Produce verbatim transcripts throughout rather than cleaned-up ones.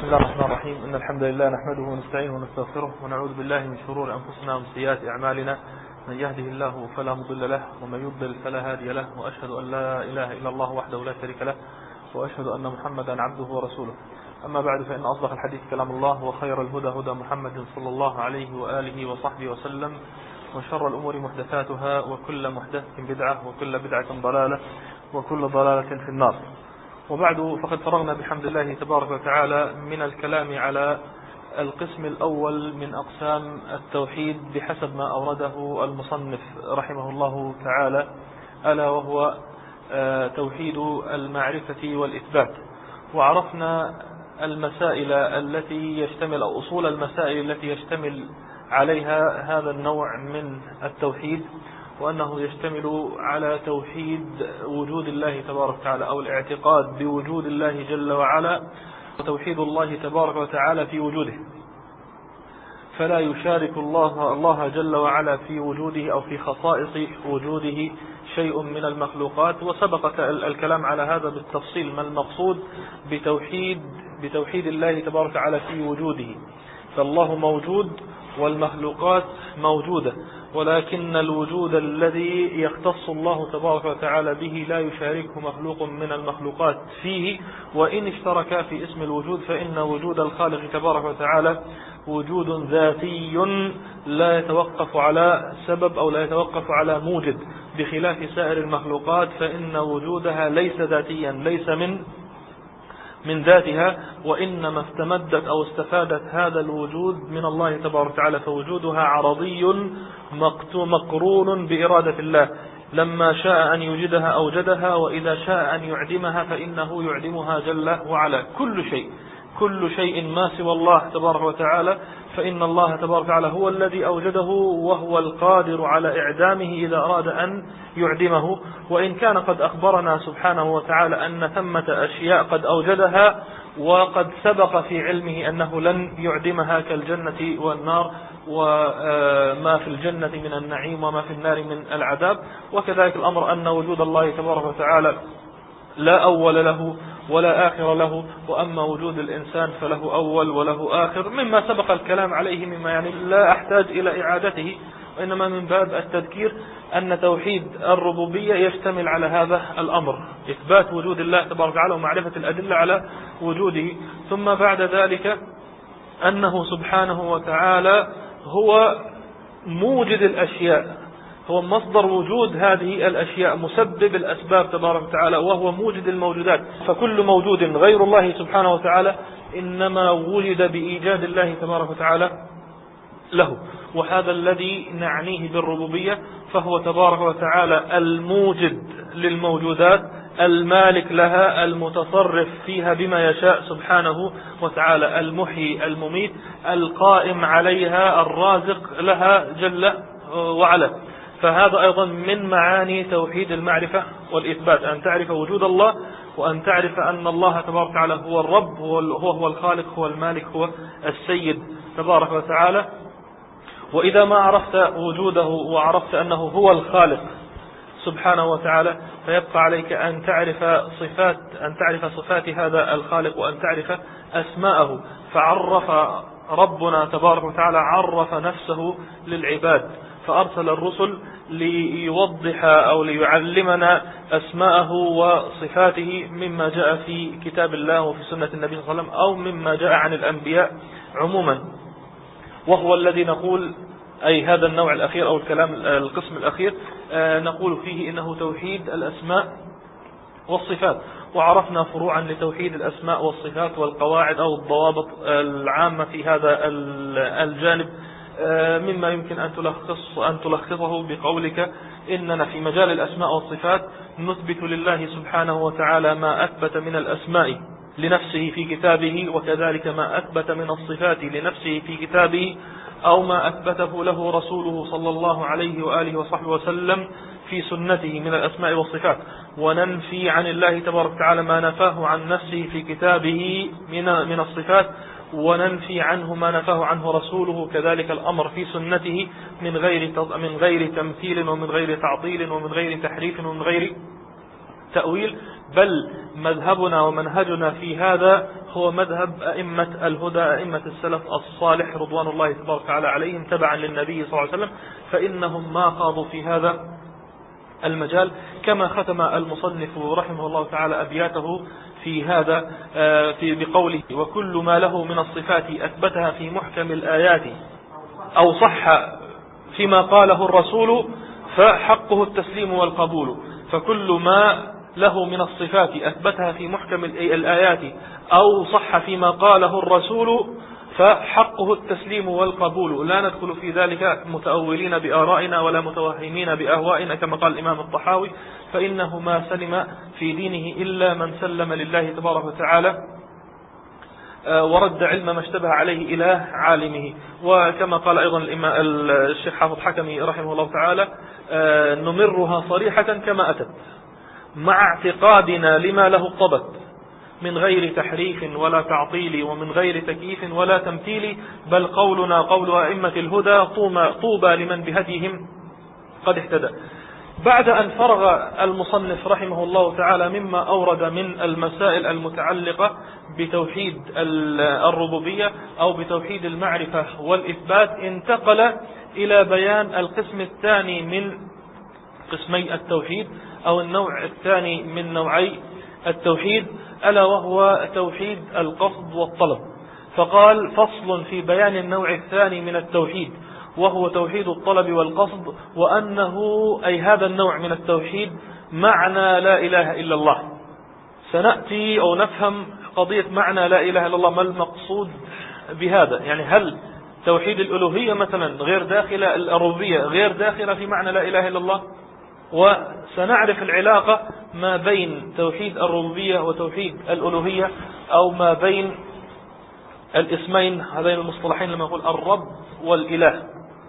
الله الرحمن الرحيم. إن الحمد لله نحمده ونستعينه ونستغفره ونعوذ بالله من شرور أنفسنا ومن سيئات أعمالنا. من يهده الله فلا مضل له ومن يضلل فلا هادي له، وأشهد أن لا إله إلا الله وحده لا شريك له، وأشهد أن محمدا عبده ورسوله. أما بعد، فإن أصدق الحديث كلام الله، وخير الهدى هدى محمد صلى الله عليه وآله وصحبه وسلم، وشر الأمور محدثاتها، وكل محدثة بدعة، وكل بدعة ضلالة، وكل ضلالة في النار. وبعد، فقد فرغنا بحمد الله تبارك وتعالى من الكلام على القسم الأول من أقسام التوحيد بحسب ما أورده المصنف رحمه الله تعالى، ألا وهو توحيد المعرفة والإثبات. وعرفنا المسائل التي يشتمل أو أصول المسائل التي يشتمل عليها هذا النوع من التوحيد، وأنه يشتمل على توحيد وجود الله تبارك وتعالى أو الاعتقاد بوجود الله جل وعلا، وتوحيد الله تبارك وتعالى في وجوده، فلا يشارك الله الله جل وعلا في وجوده أو في خصائص وجوده شيء من المخلوقات. وسبق الكلام على هذا بالتفصيل، ما المقصود بتوحيد بتوحيد الله تبارك وتعالى في وجوده. فالله موجود والمخلوقات موجودة، ولكن الوجود الذي يختص الله تبارك وتعالى به لا يشاركه مخلوق من المخلوقات فيه. وإن اشتركا في اسم الوجود، فإن وجود الخالق تبارك وتعالى وجود ذاتي لا يتوقف على سبب أو لا يتوقف على موجد، بخلاف سائر المخلوقات فإن وجودها ليس ذاتيا، ليس من من ذاتها، وإنما استمدت أو استفادت هذا الوجود من الله تبارك وتعالى، فوجودها عرضي مقرون بإرادة الله. لما شاء أن يوجدها أوجدها، وإذا شاء أن يعدمها فإنه يعدمها جل وعلا. كل شيء كل شيء ما سوى الله تبارك وتعالى، فإن الله تبارك وتعالى هو الذي أوجده، وهو القادر على إعدامه إذا أراد أن يعدمه. وإن كان قد أخبرنا سبحانه وتعالى أن ثمة أشياء قد أوجدها، وقد سبق في علمه أنه لن يعدمها كالجنة والنار، وما في الجنة من النعيم وما في النار من العذاب. وكذلك الأمر أن وجود الله تبارك وتعالى لا أول له ولا آخر له، وأما وجود الإنسان فله أول وله آخر، مما سبق الكلام عليه، مما يعني لا أحتاج إلى إعادته، وإنما من باب التذكير أن توحيد الربوبية يشتمل على هذا الأمر، إثبات وجود الله تبارك وتعالى ومعرفة الأدلة على وجوده. ثم بعد ذلك أنه سبحانه وتعالى هو موجد الأشياء، هو مصدر وجود هذه الأشياء، مسبب الأسباب تبارك وتعالى، وهو موجد الموجودات. فكل موجود غير الله سبحانه وتعالى إنما وجد بإيجاد الله تبارك وتعالى له. وهذا الذي نعنيه بالربوبية، فهو تبارك وتعالى الموجد للموجودات، المالك لها، المتصرف فيها بما يشاء سبحانه وتعالى، المحيي المميت، القائم عليها، الرازق لها جل وعلا. فهذا أيضا من معاني توحيد المعرفة والإثبات، أن تعرف وجود الله، وأن تعرف أن الله تبارك وتعالى هو الرب، هو هو الخالق، هو المالك، هو السيد تبارك وتعالى. وإذا ما عرفت وجوده وعرفت أنه هو الخالق سبحانه وتعالى، فيبقى عليك أن تعرف صفات أن تعرف صفات هذا الخالق، وأن تعرف أسماءه. فعرف ربنا تبارك وتعالى عرف نفسه للعباد، فأرسل الرسل ليوضح أو ليعلمنا أسماءه وصفاته، مما جاء في كتاب الله وفي سنة النبي صلى الله عليه وسلم، أو مما جاء عن الأنبياء عموما. وهو الذي نقول، أي هذا النوع الأخير أو الكلام القسم الأخير، نقول فيه إنه توحيد الأسماء والصفات. وعرفنا فروعا لتوحيد الأسماء والصفات والقواعد أو الضوابط العامة في هذا الجانب، مما يمكن أن تلخص أن تلخصه بقولك إننا في مجال الأسماء والصفات نثبت لله سبحانه وتعالى ما أثبت من الأسماء لنفسه في كتابه، وكذلك ما أثبت من الصفات لنفسه في كتابه، أو ما أثبته له رسوله صلى الله عليه وآله وصحبه وسلم في سنته من الأسماء والصفات. وننفي عن الله تبارك وتعالى ما نفاه عن نفسه في كتابه من من الصفات، وننفي عنه ما نفاه عنه رسوله كذلك الأمر في سنته، من غير من غير تمثيل ومن غير تعطيل ومن غير تحريف ومن غير تأويل. بل مذهبنا ومنهجنا في هذا هو مذهب أئمة الهدى، أئمة السلف الصالح رضوان الله تبارك وتعالى عليهم تبعا للنبي صلى الله عليه وسلم، فإنهم ما خاضوا في هذا المجال، كما ختم المصنف رحمه الله تعالى أبياته في هذا في بقوله: وكل ما له من الصفات أثبتها في محكم الآيات أو صح فيما قاله الرسول فحقه التسليم والقبول. فكل ما له من الصفات أثبتها في محكم الآيات أو صح فيما قاله الرسول فحقه التسليم والقبول، لا ندخل في ذلك متأولين بآرائنا ولا متوهمين بأهوائنا كما قال الإمام الطحاوي، فإنه ما سلم في دينه إلا من سلم لله تبارك وتعالى ورد علم ما اشتبه عليه إلى عالمه. وكما قال أيضا الشيخ حافظ حكمي رحمه الله تعالى: نمرها صريحة كما أتت مع اعتقادنا لما له اقتضت من غير تحريف ولا تعطيل ومن غير تكييف ولا تمثيل، بل قولنا قول أئمة الهدى طوبى لمن بهديهم قد اهتدى. بعد أن فرغ المصنف رحمه الله تعالى مما أورد من المسائل المتعلقة بتوحيد الربوبية أو بتوحيد المعرفة والإثبات، انتقل إلى بيان القسم الثاني من قسمي التوحيد أو النوع الثاني من نوعي التوحيد، ألا وهو توحيد القصد والطلب. فقال: فصل في بيان النوع الثاني من التوحيد وهو توحيد الطلب والقصد، وأنه أي هذا النوع من التوحيد معنى لا إله إلا الله. سنأتي أو نفهم قضية معنى لا إله إلا الله، ما المقصود بهذا؟ يعني هل توحيد الألوهية مثلا غير داخلة، الربوبية غير داخلة في معنى لا إله إلا الله؟ وسنعرف العلاقة ما بين توحيد الربوبية وتوحيد الألوهية، أو ما بين الاسمين هذين المصطلحين لما يقول الرب والإله.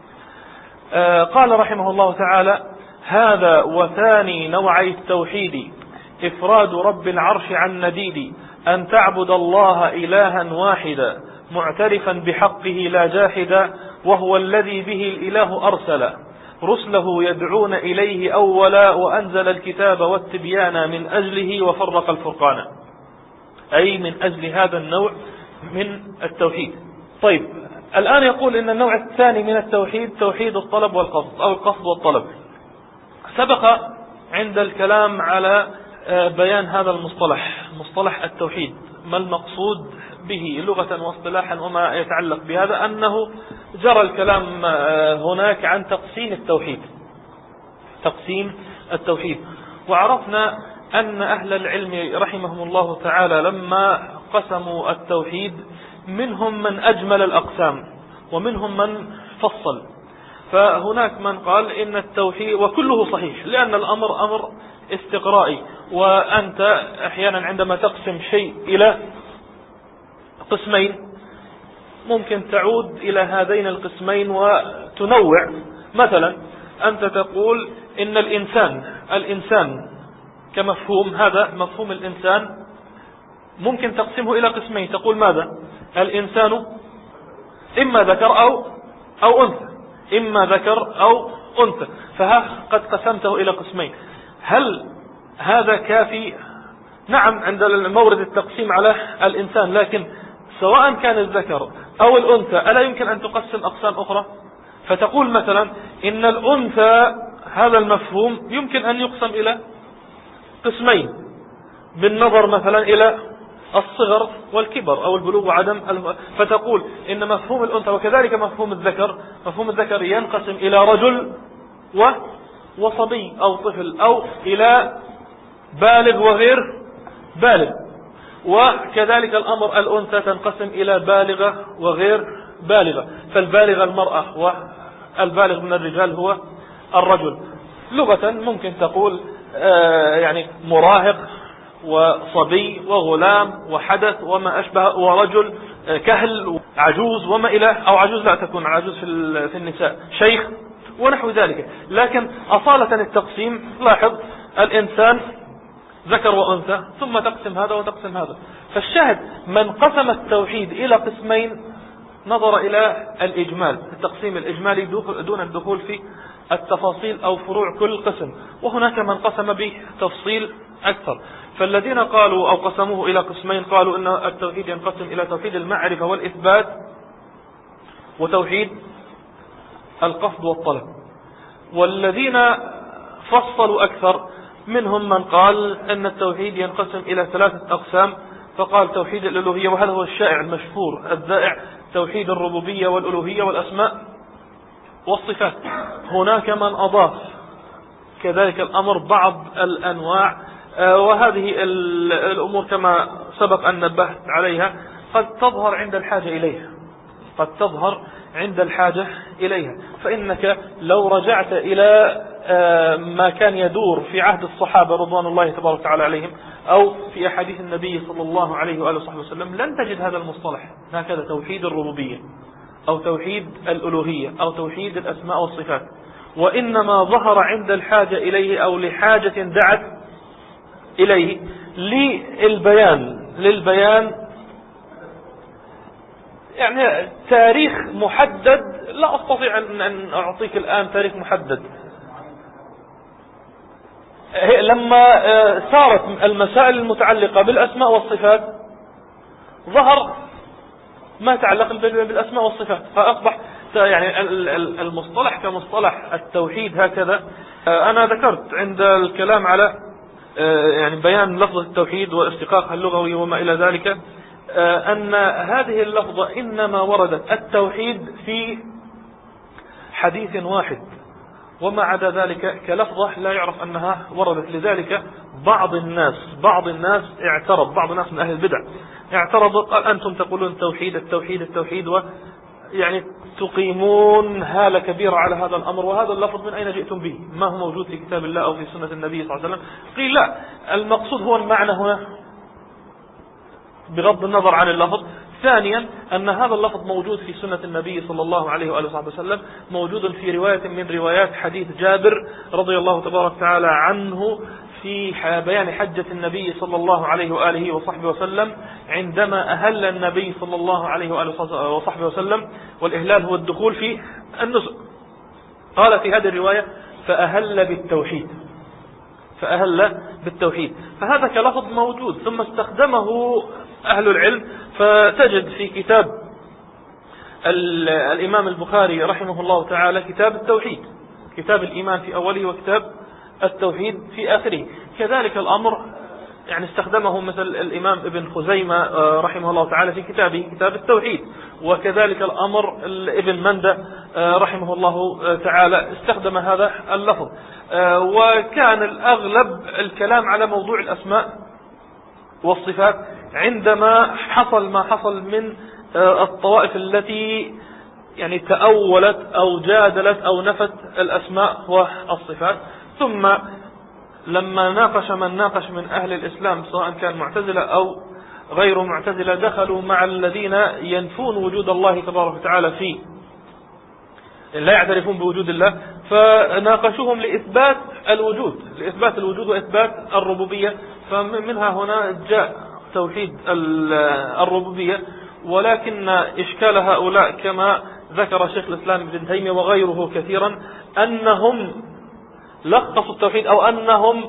آه قال رحمه الله تعالى: هذا وثاني نوعي التوحيد إفراد رب العرش عن نديد، أن تعبد الله إلها واحدا معترفا بحقه لا جاحدا، وهو الذي به الإله أرسل رسله يدعون إليه أولا، وأنزل الكتاب والتبيان من أجله وفرق الفرقان، أي من أجل هذا النوع من التوحيد. طيب، الآن يقول إن النوع الثاني من التوحيد توحيد الطلب والقصد أو القصد والطلب. سبق عند الكلام على بيان هذا المصطلح، مصطلح التوحيد، ما المقصود به لغة واصطلاحا وما يتعلق بهذا، أنه جرى الكلام هناك عن تقسيم التوحيد، تقسيم التوحيد. وعرفنا أن أهل العلم رحمهم الله تعالى لما قسموا التوحيد منهم من أجمل الأقسام ومنهم من فصل. فهناك من قال إن التوحيد وكله صحيح، لأن الأمر أمر استقرائي، وأنت أحيانا عندما تقسم شيء إلى قسمين ممكن تعود إلى هذين القسمين وتنوع. مثلا أنت تقول إن الإنسان الإنسان كمفهوم، هذا مفهوم الإنسان ممكن تقسمه إلى قسمين، تقول ماذا؟ الإنسان إما ذكر أو أو أنثى، إما ذكر أو أنثى، فها قد قسمته إلى قسمين. هل هذا كافي؟ نعم، عند مورد التقسيم على الإنسان، لكن سواء كان الذكر أو الأنثى ألا يمكن أن تقسم أقسام أخرى؟ فتقول مثلا إن الأنثى هذا المفهوم يمكن أن يقسم إلى قسمين بالنظر مثلا إلى الصغر والكبر أو البلوغ وعدم الم... فتقول إن مفهوم الأنثى وكذلك مفهوم الذكر، مفهوم الذكر ينقسم إلى رجل و... وصبي أو طفل، أو إلى بالغ وغير بالغ، وكذلك الأمر الأنثى تنقسم إلى بالغة وغير بالغة، فالبالغة المرأة والبالغ من الرجال هو الرجل. لغة ممكن تقول آه يعني مراهق وصبي وغلام وحدث وما أشبه، ورجل آه كهل وعجوز وما إلى، أو عجوز لا تكون عجوز في, في النساء، شيخ ونحو ذلك. لكن أصالة التقسيم لاحظ الإنسان ذكر وأنثى، ثم تقسم هذا وتقسم هذا. فالشاهد من قسم التوحيد إلى قسمين نظر إلى الإجمال، التقسيم الإجمالي دون الدخول في التفاصيل أو فروع كل قسم، وهناك من قسم به تفصيل أكثر. فالذين قالوا أو قسموه إلى قسمين قالوا إن التوحيد ينقسم إلى توحيد المعرفة والإثبات وتوحيد القصد والطلب. والذين فصلوا أكثر منهم من قال أن التوحيد ينقسم إلى ثلاثة أقسام، فقال توحيد الألوهية، وهذا هو الشائع المشهور الذائع، توحيد الربوبية والألوهية والأسماء والصفات. هناك من أضاف كذلك الأمر بعض الأنواع، وهذه الأمور كما سبق أن نبهت عليها قد تظهر عند الحاجة إليها قد تظهر عند الحاجة إليها فإنك لو رجعت إلى ما كان يدور في عهد الصحابة رضوان الله تبارك وتعالى عليهم أو في أحاديث النبي صلى الله عليه وآله وصحبه وسلم لن تجد هذا المصطلح، هكذا توحيد الربوبية أو توحيد الألوهية أو توحيد الأسماء والصفات، وإنما ظهر عند الحاجة إليه أو لحاجة دعت إليه للبيان للبيان يعني تاريخ محدد. لا أستطيع أن أعطيك الآن تاريخ محدد. لما صارت المسائل المتعلقة بالأسماء والصفات ظهر ما يتعلق بالأسماء والصفات، فأصبح يعني المصطلح كمصطلح التوحيد هكذا. أنا ذكرت عند الكلام على يعني بيان لفظة التوحيد واستقاقها اللغوي وما إلى ذلك أن هذه اللفظة إنما وردت التوحيد في حديث واحد، وما عدا ذلك كلفظة لا يعرف أنها وردت. لذلك بعض الناس بعض الناس اعترض بعض الناس من أهل البدع اعترض قال أنتم تقولون التوحيد التوحيد التوحيد ويعني تقيمون هالة كبيرة على هذا الأمر، وهذا اللفظ من أين جئتم به؟ ما هو موجود في كتاب الله أو في سنة النبي صلى الله عليه وسلم؟ قيل لا، المقصود هو المعنى هنا بغض النظر عن اللفظ. ثانيا أن هذا اللفظ موجود في سنة النبي صلى الله عليه وآله وسلم، موجود في رواية من روايات حديث جابر رضي الله تبارك وتعالى عنه في بيان حجة النبي صلى الله عليه وآله وصحبه وسلم عندما أهل النبي صلى الله عليه وآله وصحبه وسلم، والإهلال هو الدخول في النسك. قال في هذه الرواية فأهل بالتوحيد فأهل بالتوحيد فهذا كلفظ موجود، ثم استخدمه أهل العلم. فتجد في كتاب الإمام البخاري رحمه الله تعالى كتاب التوحيد، كتاب الإيمان في أوله وكتاب التوحيد في آخره. كذلك الأمر يعني استخدمه مثل الإمام ابن خزيمة رحمه الله تعالى في كتابه كتاب التوحيد، وكذلك الأمر ابن مندى رحمه الله تعالى استخدم هذا اللفظ. وكان الأغلب الكلام على موضوع الأسماء والصفات عندما حصل ما حصل من الطوائف التي يعني تأولت أو جادلت أو نفت الأسماء والصفات. ثم لما ناقش من ناقش من أهل الإسلام سواء كان معتزلة أو غير معتزلة دخلوا مع الذين ينفون وجود الله تبارك وتعالى فيه لا يعترفون بوجود الله، فناقشوهم لإثبات الوجود لإثبات الوجود وإثبات الربوبية. فمنها هنا جاء توحيد الربوبية، ولكن إشكال هؤلاء كما ذكر شيخ الإسلام ابن تيمية وغيره كثيرا أنهم لخصوا التوحيد أو أنهم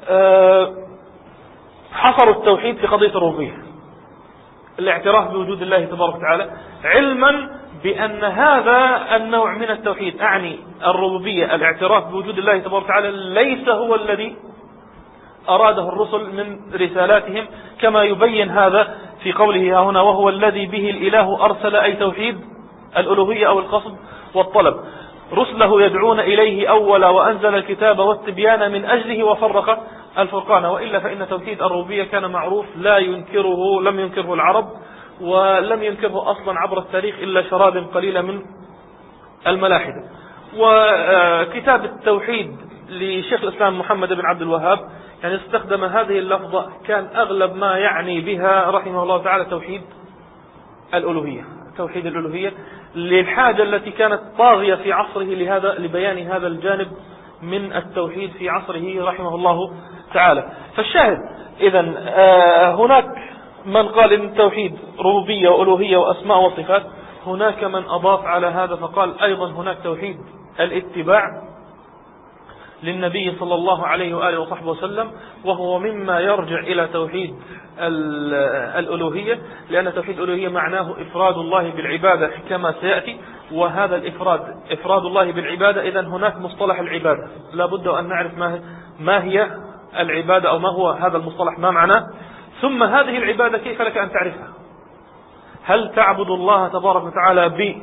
حصروا التوحيد في قضية الربوبية، الاعتراف بوجود الله تبارك وتعالى، علما بأن هذا النوع من التوحيد أعني الربوبية الاعتراف بوجود الله تبارك وتعالى ليس هو الذي أراده الرسل من رسالاتهم، كما يبين هذا في قوله هنا وهو الذي به الإله أرسل، أي توحيد الألوهية أو القصد والطلب. رسله يدعون إليه أولا وأنزل الكتاب والتبيان من أجله وفرق الفرقان. وإلا فإن توحيد الربوبية كان معروف لا ينكره لم ينكره العرب، ولم ينكره أصلا عبر التاريخ إلا شراد قليلة من الملاحدة. وكتاب التوحيد لشيخ الإسلام محمد بن عبد الوهاب يعني استخدم هذه اللفظة، كان أغلب ما يعني بها رحمه الله تعالى توحيد الألوهية توحيد الألوهية للحاجة التي كانت طاغية في عصره لهذا لبيان هذا الجانب من التوحيد في عصره رحمه الله تعالى. فالشاهد إذن هناك من قال إن التوحيد ربوبية وألوهية وأسماء وصفات، هناك من أضاف على هذا فقال أيضا هناك توحيد الاتباع، للنبي صلى الله عليه وآله وصحبه وسلم، وهو مما يرجع إلى توحيد الألوهية، لأن توحيد الألوهية معناه إفراد الله بالعبادة كما سيأتي. وهذا الإفراد إفراد الله بالعبادة، إذن هناك مصطلح العبادة، لا بد أن نعرف ما ما هي العبادة أو ما هو هذا المصطلح، ما معناه. ثم هذه العبادة كيف لك أن تعرفها؟ هل تعبد الله تبارك وتعالى ب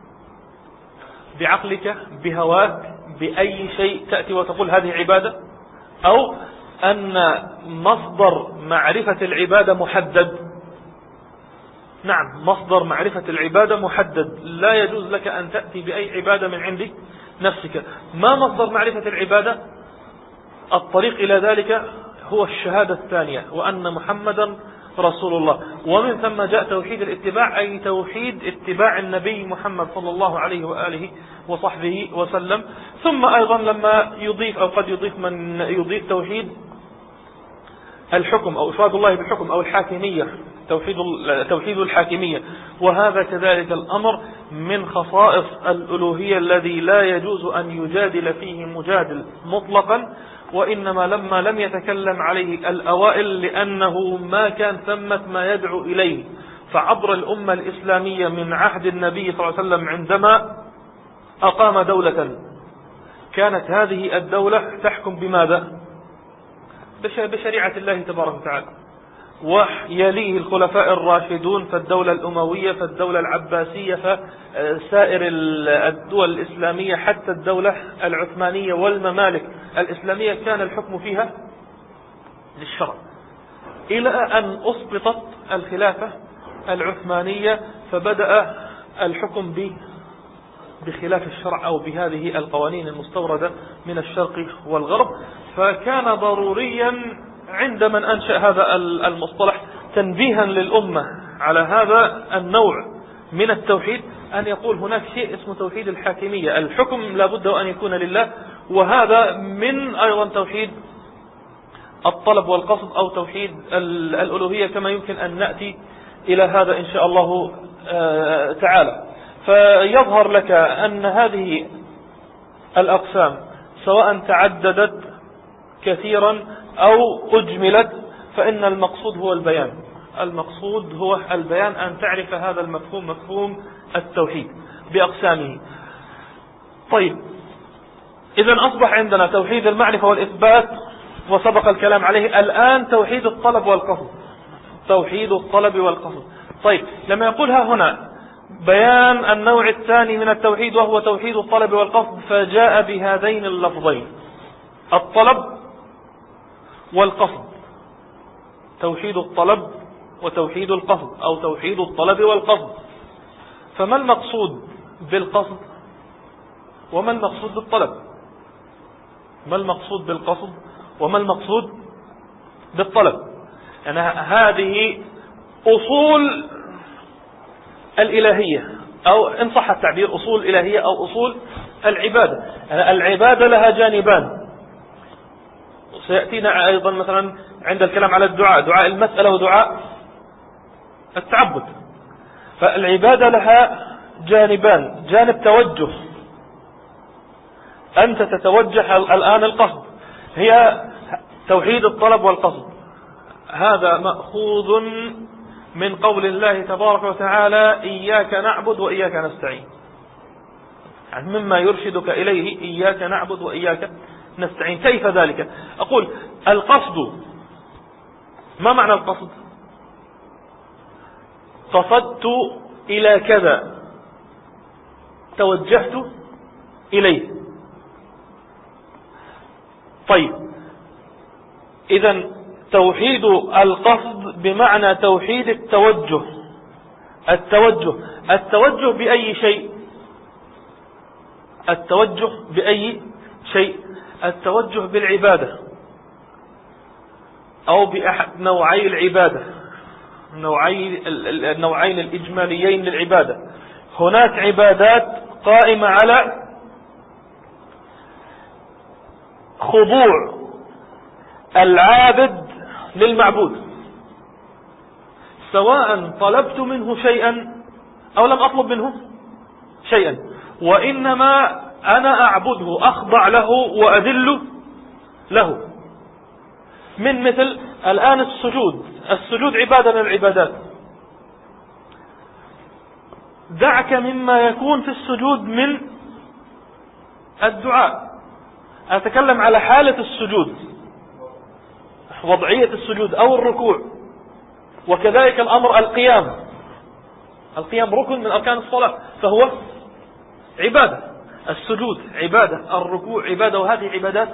بعقلك بهواك بأي شيء تأتي وتقول هذه عبادة، أو أن مصدر معرفة العبادة محدد؟ نعم، مصدر معرفة العبادة محدد، لا يجوز لك أن تأتي بأي عبادة من عند نفسك. ما مصدر معرفة العبادة؟ الطريق إلى ذلك هو الشهادة الثانية، وأن محمدا رسول الله. ومن ثم جاء توحيد الاتباع، أي توحيد اتباع النبي محمد صلى الله عليه وآله وصحبه وسلم. ثم أيضا لما يضيف أو قد يضيف من يضيف توحيد الحكم أو إفراد الله بالحكم أو الحاكمية، توحيد توحيد الحاكمية، وهذا كذلك الأمر من خصائص الألوهية الذي لا يجوز أن يجادل فيه مجادل مطلقا، وإنما لما لم يتكلم عليه الأوائل لأنه ما كان ثمة ما يدعو إليه. فعبر الأمة الإسلامية من عهد النبي صلى الله عليه وسلم عندما أقام دولة، كانت هذه الدولة تحكم بماذا؟ بشريعة الله تبارك وتعالى، ويليه الخلفاء الراشدون، فالدولة الأموية، فالدولة العباسية، فسائر الدول الإسلامية، حتى الدولة العثمانية والممالك الإسلامية كان الحكم فيها للشرع، إلى أن أسقطت الخلافة العثمانية فبدأ الحكم بخلاف الشرع أو بهذه القوانين المستوردة من الشرق والغرب. فكان ضروريا عند من أنشأ هذا المصطلح تنبيها للأمة على هذا النوع من التوحيد، أن يقول هناك شيء اسمه توحيد الحاكمية، الحكم لابد أن يكون لله، وهذا من أيضا توحيد الطلب والقصد أو توحيد الألوهية، كما يمكن أن نأتي إلى هذا إن شاء الله تعالى. فيظهر لك أن هذه الأقسام سواء تعددت كثيرا أو أجملت، فإن المقصود هو البيان، المقصود هو البيان، أن تعرف هذا المفهوم، مفهوم التوحيد بأقسامه. طيب، إذن أصبح عندنا توحيد المعرفة والإثبات وسبق الكلام عليه. الآن توحيد الطلب والقصد، توحيد الطلب والقصد. طيب، لما يقولها هنا بيان النوع الثاني من التوحيد وهو توحيد الطلب والقصد، فجاء بهذين اللفظين الطلب والقصد، توحيد الطلب وتوحيد القصد، أو توحيد الطلب والقصد. فما المقصود بالقصد وما المقصود بالطلب؟ ما المقصود بالقصد وما المقصود بالطلب؟ يعني هذه أصول الإلهية، أو إن صح التعبير أصول الإلهية أو أصول العبادة. يعني العبادة لها جانبان، سيأتينا أيضا مثلا عند الكلام على الدعاء، دعاء المسألة ودعاء التعبد. فالعبادة لها جانبان، جانب توجه، أنت تتوجه الآن القصد، هي توحيد الطلب والقصد. هذا مأخوذ من قول الله تبارك وتعالى إياك نعبد وإياك نستعين، يعني مما يرشدك إليه إياك نعبد وإياك نستعين. كيف ذلك؟ أقول القصد، ما معنى القصد؟ قصدت إلى كذا، توجهت إليه. طيب، إذن توحيد القصد بمعنى توحيد التوجه. التوجه التوجه بأي شيء؟ التوجه بأي شيء؟ التوجه بالعبادة، أو بأحد نوعي العبادة، نوعي النوعين الإجماليين للعبادة. هناك عبادات قائمة على خضوع العابد للمعبود، سواء طلبت منه شيئا أو لم أطلب منه شيئا، وإنما أنا أعبده أخضع له وأذل له. من مثل الآن السجود، السجود عبادة من العبادات. دعك مما يكون في السجود من الدعاء، أتكلم على حالة السجود، وضعية السجود أو الركوع. وكذلك الأمر القيام، القيام ركن من أركان الصلاة فهو عبادة. السجود عبادة، الركوع عبادة، وهذه عبادات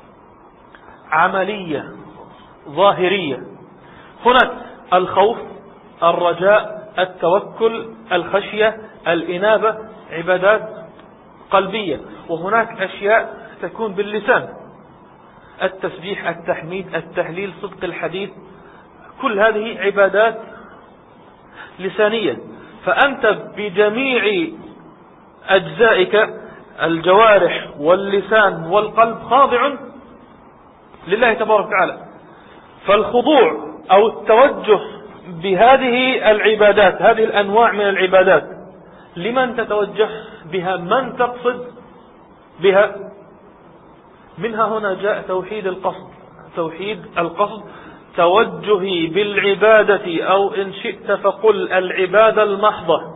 عملية ظاهرية. هناك الخوف، الرجاء، التوكل، الخشية، الإنابة، عبادات قلبية. وهناك أشياء تكون باللسان، التسبيح، التحميد، التهليل، صدق الحديث، كل هذه عبادات لسانية. فأنت بجميع أجزائك الجوارح واللسان والقلب خاضع لله تبارك وتعالى. فالخضوع أو التوجه بهذه العبادات، هذه الأنواع من العبادات، لمن تتوجه بها؟ من تقصد بها؟ منها هنا جاء توحيد القصد. توحيد القصد توجهي بالعبادة، أو إن شئت فقل العبادة المحضة.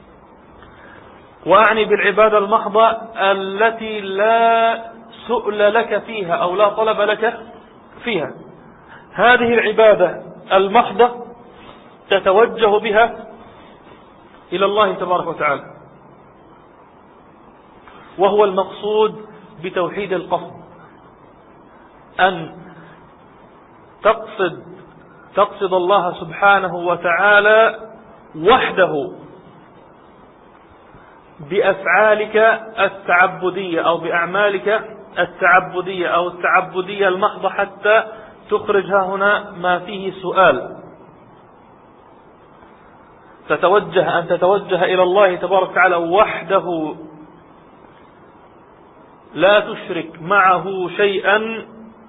وأعني بالعبادة المحضة التي لا سؤل لك فيها أو لا طلب لك فيها. هذه العبادة المحضة تتوجه بها إلى الله تبارك وتعالى، وهو المقصود بتوحيد القصد، أن تقصد تقصد الله سبحانه وتعالى وحده بأفعالك التعبدية أو بأعمالك التعبدية أو التعبدية المحضة، حتى تخرجها هنا ما فيه سؤال. تتوجه أن تتوجه إلى الله تبارك وتعالى وحده، لا تشرك معه شيئا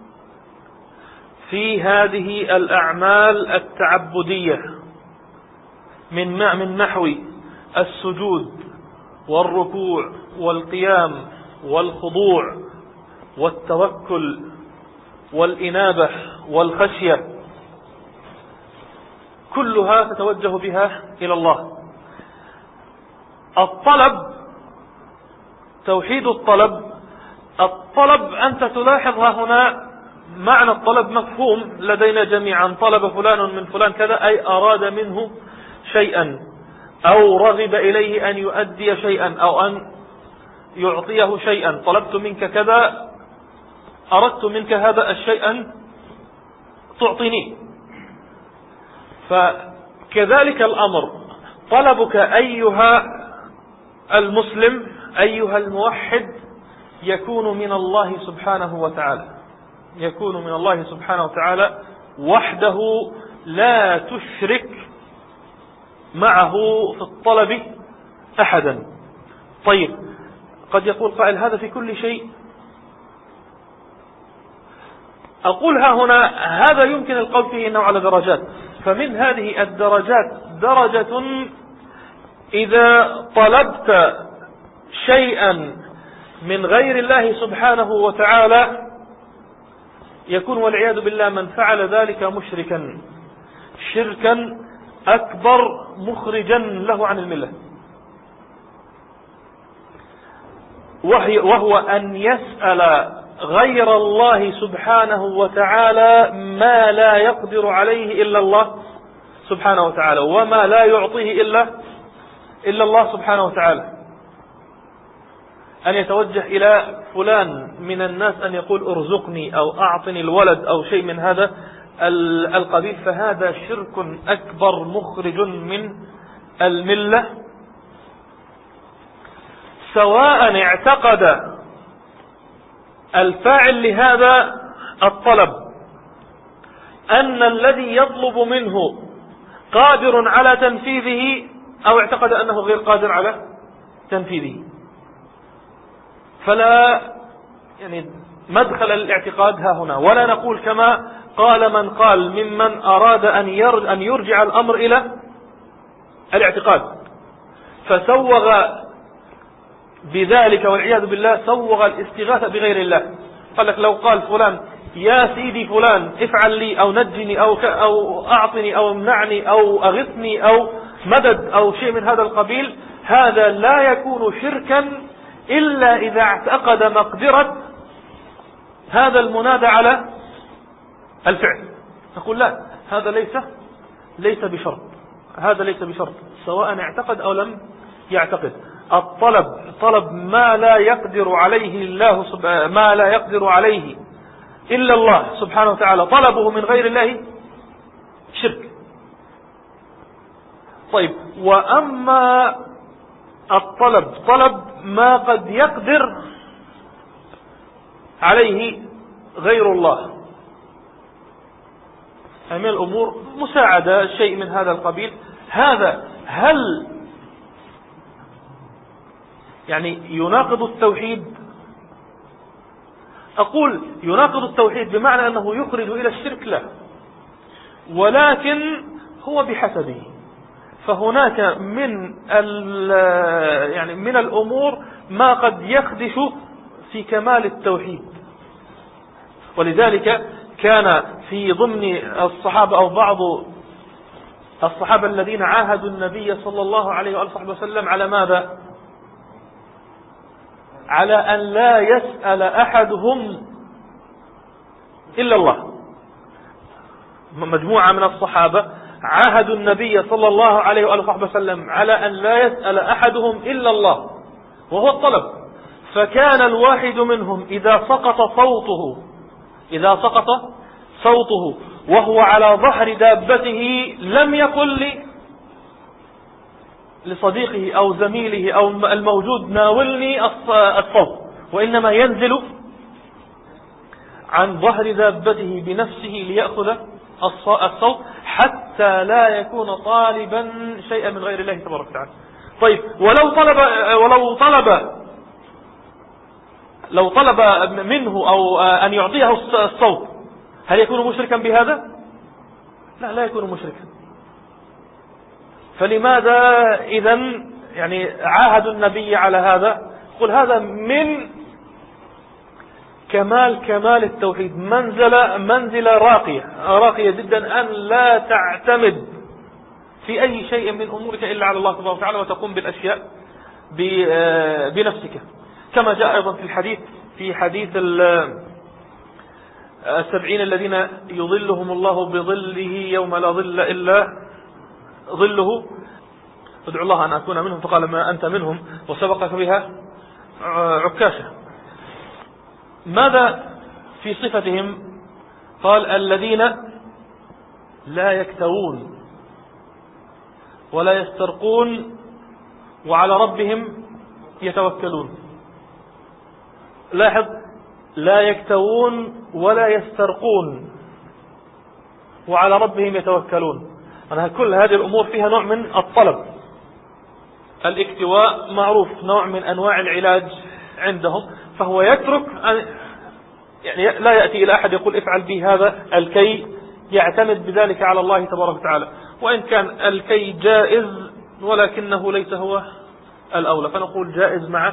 في هذه الأعمال التعبدية، من من نحو السجود والركوع والقيام والخضوع والتوكل والإنابة والخشية، كلها تتوجه بها إلى الله. الطلب، توحيد الطلب. الطلب أنت تلاحظها هنا، معنى الطلب مفهوم لدينا جميعا. طلب فلان من فلان كذا، أي أراد منه شيئا أو رغب إليه أن يؤدي شيئا أو أن يعطيه شيئا. طلبت منك كذا، أردت منك هذا الشيء أن تعطيني. فكذلك الأمر، طلبك أيها المسلم أيها الموحد يكون من الله سبحانه وتعالى، يكون من الله سبحانه وتعالى وحده، لا تشرك معه في الطلب أحدا. طيب، قد يقول قائل هذا في كل شيء. أقولها هنا، هذا يمكن القول فيه إنه على درجات. فمن هذه الدرجات درجة إذا طلبت شيئا من غير الله سبحانه وتعالى يكون والعياذ بالله من فعل ذلك مشركا شركا أكبر مخرجا له عن الملة، وهو أن يسأل غير الله سبحانه وتعالى ما لا يقدر عليه إلا الله سبحانه وتعالى، وما لا يعطيه إلا إلا الله سبحانه وتعالى. أن يتوجه إلى فلان من الناس أن يقول ارزقني أو أعطني الولد أو شيء من هذا القبيل، فهذا شرك أكبر مخرج من الملة، سواء اعتقد الفاعل لهذا الطلب أن الذي يطلب منه قادر على تنفيذه أو اعتقد أنه غير قادر على تنفيذه. فلا يعني مدخل الاعتقاد ها هنا، ولا نقول كما قال من قال ممن أراد أن يرجع الأمر إلى الاعتقاد، فسوغ بذلك والعياذ بالله سوغ الاستغاثة بغير الله. قال لك لو قال فلان يا سيدي فلان افعل لي أو نجني أو, أو أعطني أو امنعني أو أغثني أو مدد أو شيء من هذا القبيل، هذا لا يكون شركا إلا إذا اعتقد مقدرة هذا المنادى على الفعل. نقول لا، هذا ليس ليس بشرط، هذا ليس بشرط سواء اعتقد أو لم يعتقد. الطلب طلب ما لا يقدر عليه الله سبحانه، ما لا يقدر عليه إلا الله سبحانه وتعالى، طلبه من غير الله شرك. طيب، وأما الطلب طلب ما قد يقدر عليه غير الله من الأمور، مساعدة شيء من هذا القبيل، هذا هل يعني يناقض التوحيد؟ أقول يناقض التوحيد بمعنى أنه يخرج إلى الشرك، لا، ولكن هو بحسبه. فهناك من يعني من الأمور ما قد يخدش في كمال التوحيد. ولذلك كان في ضمن الصحابة أو بعض الصحابة الذين عاهدوا النبي صلى الله عليه وآله وسلم على ماذا؟ على أن لا يسأل أحدهم إلا الله. مجموعة من الصحابة عاهدوا النبي صلى الله عليه وآله وسلم على أن لا يسأل أحدهم إلا الله، وهو الطلب. فكان الواحد منهم إذا سقط صوته إذا سقط صوته وهو على ظهر دابته لم يقل لي لصديقه أو زميله أو الموجود ناولني الصوت، وإنما ينزل عن ظهر دابته بنفسه ليأخذ الصوت حتى لا يكون طالبا شيئا من غير الله تبارك وتعالى. طيب، ولو طلب ولو طلب لو طلب منه أو أن يعطيه الصوت، هل يكون مشركا بهذا؟ لا، لا يكون مشركا. فلماذا إذن يعني عاهدوا النبي على هذا؟ قل هذا من كمال كمال التوحيد، منزلة منزلة راقية راقية جدا، أن لا تعتمد في أي شيء من أمورك إلا على الله سبحانه وتعالى، وتقوم بالأشياء بنفسك، كما جاء أيضا في الحديث في حديث السبعين الذين يظلهم الله بظله يوم لا ظل إلا ظله، ادعو الله أن أكون منهم، فقال ما أنت منهم، وسبقك بها عكاشة. ماذا في صفتهم؟ قال الذين لا يكتوون ولا يسترقون وعلى ربهم يتوكلون. لاحظ، لا يكتوون ولا يسترقون وعلى ربهم يتوكلون. أنا كل هذه الأمور فيها نوع من الطلب. الاكتواء معروف، نوع من أنواع العلاج عندهم، فهو يترك يعني لا يأتي إلى أحد يقول افعل بي هذا الكي يعتمد بذلك على الله تبارك وتعالى، وإن كان الكي جائز ولكنه ليس هو الأولى، فنقول جائز مع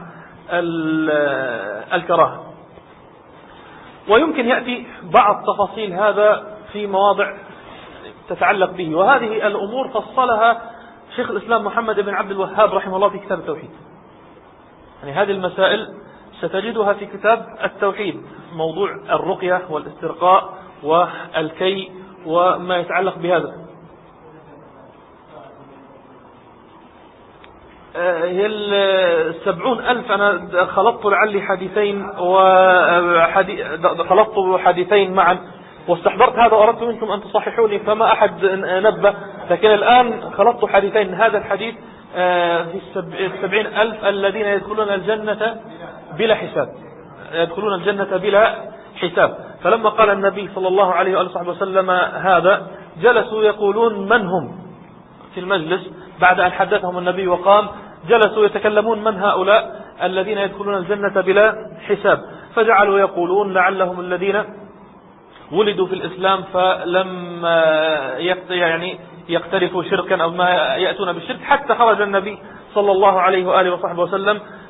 الكراهة. ويمكن يأتي بعض تفاصيل هذا في مواضع تتعلق به، وهذه الأمور فصلها شيخ الإسلام محمد بن عبد الوهاب رحمه الله في كتاب التوحيد. يعني هذه المسائل ستجدها في كتاب التوحيد، موضوع الرقية والاسترقاء والكي وما يتعلق بهذا. هي السبعون ألف أنا خلطت لعلي حديثين وخلطت حديثين معا واستحضرت هذا وأردت منكم أن تصححوني فما أحد نبه، لكن الآن خلطت حديثين. هذا الحديث في السبعين ألف الذين يدخلون الجنة بلا حساب، يدخلون الجنة بلا حساب. فلما قال النبي صلى الله عليه وآله وسلم هذا جلسوا يقولون من هم في المجلس بعد أن حدثهم النبي وقام، جلسوا يتكلمون من هؤلاء الذين يدخلون الجنة بلا حساب، فجعلوا يقولون لعلهم الذين ولدوا في الإسلام فلم يعني يقترفوا شركا أو ما يأتون بالشرك، حتى خرج النبي صلى الله عليه وآله وصحبه وسلم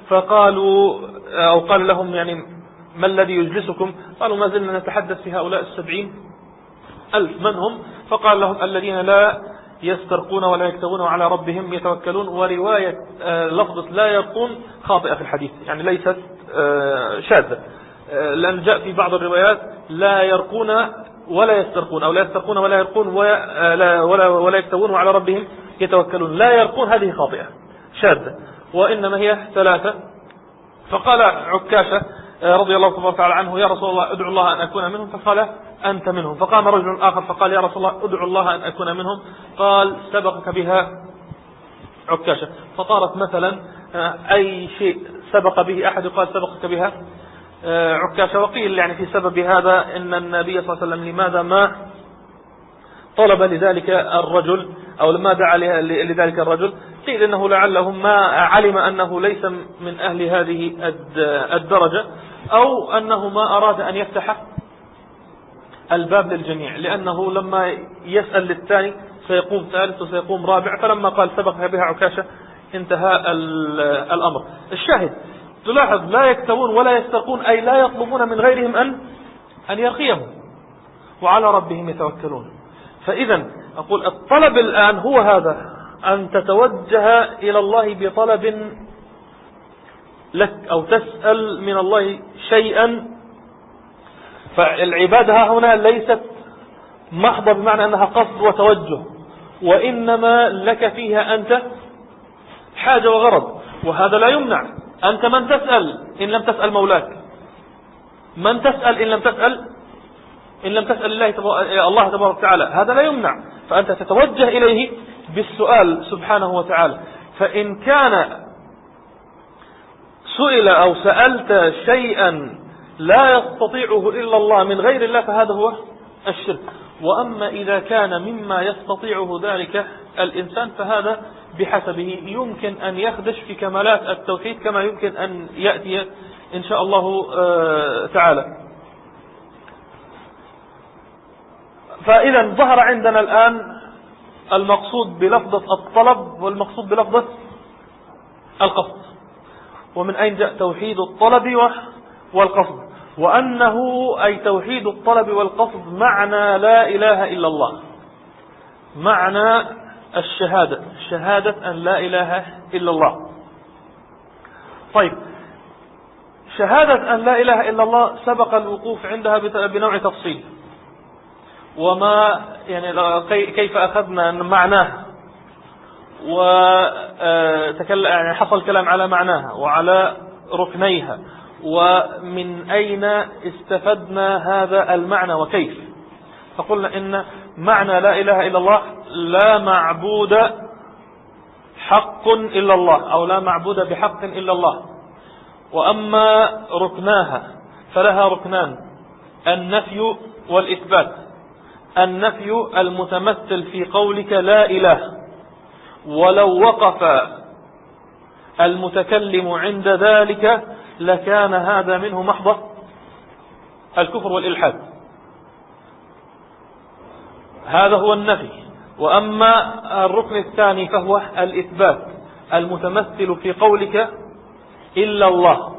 فقالوا أو قال لهم يعني ما الذي يجلسكم؟ قالوا ما زلنا نتحدث في هؤلاء السبعين ألف. من هم؟ فقال لهم الذين لا يسترقون ولا يكتوون وعلى ربهم يتوكلون. ورواية لفظة لا يرقون خاطئة في الحديث، يعني ليست شاذة، لأن جاء في بعض الروايات لا يرقون ولا يسترقون، أو لا يسترقون ولا يرقون ولا, ولا, ولا يكتوون وعلى ربهم يتوكلون. لا يرقون هذه خاطئة شاذة، وإنما هي ثلاثة. فقال عكاشة رضي الله تبارك وتعالى عنه يا رسول الله ادعو الله أن أكون منهم، فقال أنت منهم. فقام رجل آخر فقال يا رسول الله ادعو الله أن أكون منهم، قال سبقك بها عكاشة. فطارت مثلا أي شيء سبق به أحد قال سبقك بها عكاشة. وقيل يعني في سبب هذا إن النبي صلى الله عليه وسلم لماذا ما طلب لذلك الرجل أو لما دعا لذلك الرجل، قيل إنه لعله ما علم أنه ليس من أهل هذه الدرجة، أو أنه ما أراد أن يفتح الباب للجميع، لأنه لما يسأل للثاني سيقوم ثالث وسيقوم رابع، فلما قال سبق بها عكاشة انتهى الأمر. الشاهد تلاحظ لا يكتوون ولا يسترقون، أي لا يطلبون من غيرهم أن أن يرقيهم، وعلى ربهم يتوكلون. فإذا أقول الطلب الآن هو هذا، أن تتوجه إلى الله بطلب لك أو تسأل من الله شيئا. فالعبادة هنا ليست محضة بمعنى أنها قصد وتوجه، وإنما لك فيها أنت حاجة وغرض، وهذا لا يمنع. أنت من تسأل إن لم تسأل مولاك، من تسأل إن لم تسأل إن لم تسأل الله الله تبارك وتعالى، هذا لا يمنع. فأنت تتوجه إليه بالسؤال سبحانه وتعالى. فإن كان سئل أو سألت شيئا لا يستطيعه إلا الله من غير الله فهذا هو الشرك. وأما إذا كان مما يستطيعه ذلك الإنسان فهذا بحسبه، يمكن أن يخدش في كمالات التوحيد كما يمكن أن يأتي إن شاء الله تعالى. فإذا ظهر عندنا الآن المقصود بلفظة الطلب والمقصود بلفظة القصد، ومن أين جاء توحيد الطلب والقصد، وأنه أي توحيد الطلب والقصد معنى لا إله إلا الله، معنى الشهادة، شهادة أن لا إله إلا الله. طيب، شهادة أن لا إله إلا الله سبق الوقوف عندها بنوع تفصيل، وما يعني كيف أخذنا معناها، وتكلم يعني حصل كلام على معناها وعلى ركنيها، ومن أين استفدنا هذا المعنى وكيف. فقلنا إن معنى لا إله إلا الله لا معبود حق إلا الله، أو لا معبود بحق إلا الله. وأما ركناها فلها ركنان: النفي والإثبات. النفي المتمثل في قولك لا إله، ولو وقف المتكلم عند ذلك لكان هذا منه محض الكفر والإلحاد، هذا هو النفي. وأما الركن الثاني فهو الإثبات المتمثل في قولك إلا الله،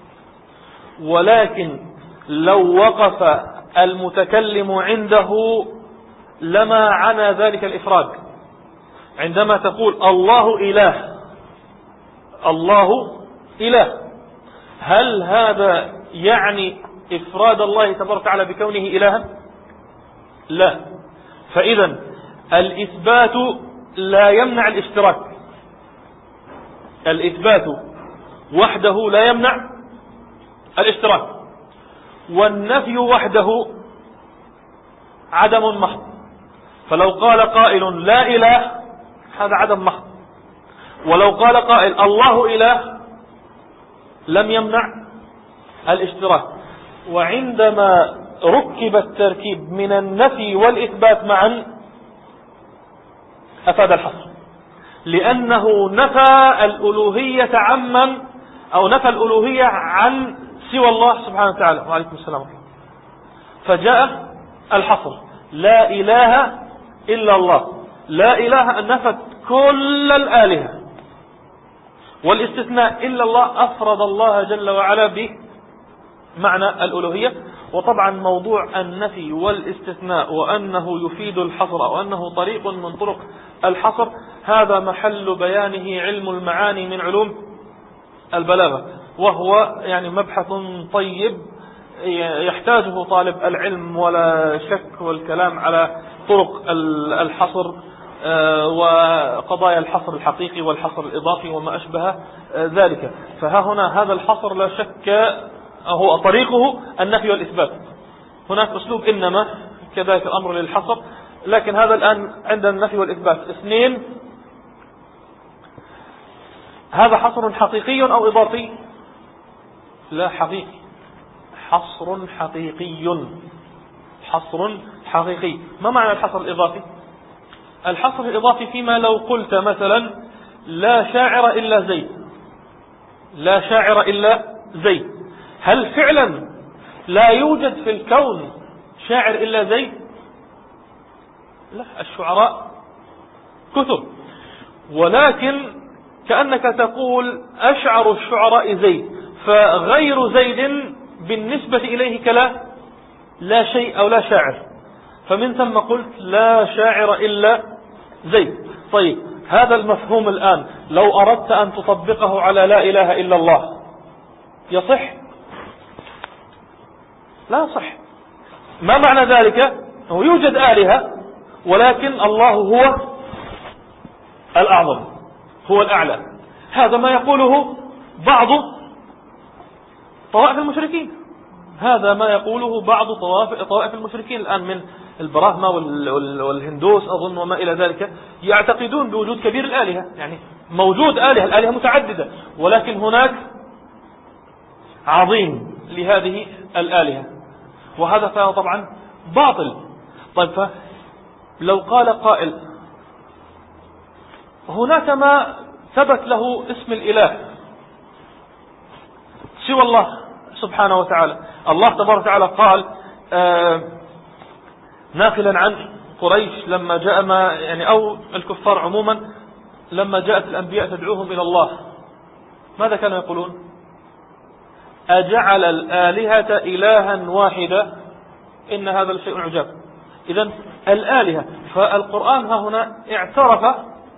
ولكن لو وقف المتكلم عنده لما عنى ذلك الإفراد. عندما تقول الله إله، الله إله، هل هذا يعني إفراد الله تبارك وتعالى بكونه إلها؟ لا. فإذا الإثبات لا يمنع الاشتراك، الإثبات وحده لا يمنع الاشتراك، والنفي وحده عدم محض. فلو قال قائل لا إله هذا عدم محض، ولو قال قائل الله إله لم يمنع الاشتراك. وعندما ركب التركيب من النفي والإثبات معا أفاد الحصر، لأنه نفى الألوهية عمن أو نفى الألوهية عن سوى الله سبحانه وتعالى. وعليكم السلام. فجاء الحصر: لا إله إلا الله. لا إله نفت كل الآلهة، والاستثناء إلا الله أفرد الله جل وعلا بمعنى الألوهية. وطبعا موضوع النفي والاستثناء وأنه يفيد الحصر أو أنه طريق من طرق الحصر هذا محل بيانه علم المعاني من علوم البلاغة، وهو يعني مبحث طيب يحتاجه طالب العلم ولا شك، والكلام على طرق الحصر وقضايا الحصر الحقيقي والحصر الإضافي وما أشبه ذلك. فها هنا هذا الحصر لا شك هو طريقه النفي والإثبات. هناك أسلوب إنما كذلك الأمر للحصر، لكن هذا الآن عندنا النفي والإثبات اثنين. هذا حصر حقيقي أو إضافي؟ لا، حقيقي، حصر حقيقي، حصر حقيقي. ما معنى الحصر الإضافي؟ الحصر الإضافي فيما لو قلت مثلا لا شاعر إلا زيد، لا شاعر إلا زيد، هل فعلا لا يوجد في الكون شاعر إلا زيد؟ لا، الشعراء كثر، ولكن كأنك تقول أشعر الشعراء زيد، فغير زيد بالنسبة إليه كلا لا شيء أو لا شاعر، فمن ثم قلت لا شاعر إلا زيد. طيب هذا المفهوم الآن لو أردت أن تطبقه على لا إله إلا الله يصح؟ لا يصح. ما معنى ذلك؟ هو يوجد آلهة ولكن الله هو الأعظم، هو الأعلى. هذا ما يقوله بعض طوائف المشركين، هذا ما يقوله بعض طوائف المشركين الآن من البراهمة والهندوس أظن وما إلى ذلك، يعتقدون بوجود كبير الآلهة، يعني موجود آلهة، الآلهة متعددة، ولكن هناك عظيم لهذه الآلهة، وهذا فهو طبعا باطل. طيب فلو قال قائل هناك ما ثبت له اسم الإله سوى الله سبحانه وتعالى. الله تبارك وتعالى قال آه ناقلا عن قريش لما جاء ما يعني أو الكفار عموما لما جاءت الأنبياء تدعوهم إلى الله، ماذا كانوا يقولون؟ أجعل الآلهة إلها واحدا إن هذا لشيء عجاب. إذن الآلهة، فالقرآن ها هنا اعترف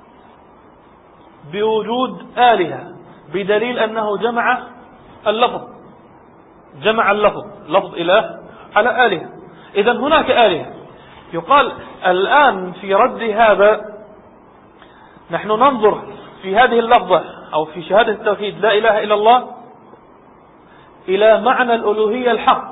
بوجود آلهة بدليل أنه جمع اللفظ، جمع اللفظ، لفظ إله على آلهة. إذن هناك آلهة. يقال الآن في رد هذا نحن ننظر في هذه اللفظة أو في شهادة التوحيد لا إله إلا الله إلى معنى الألوهية الحق،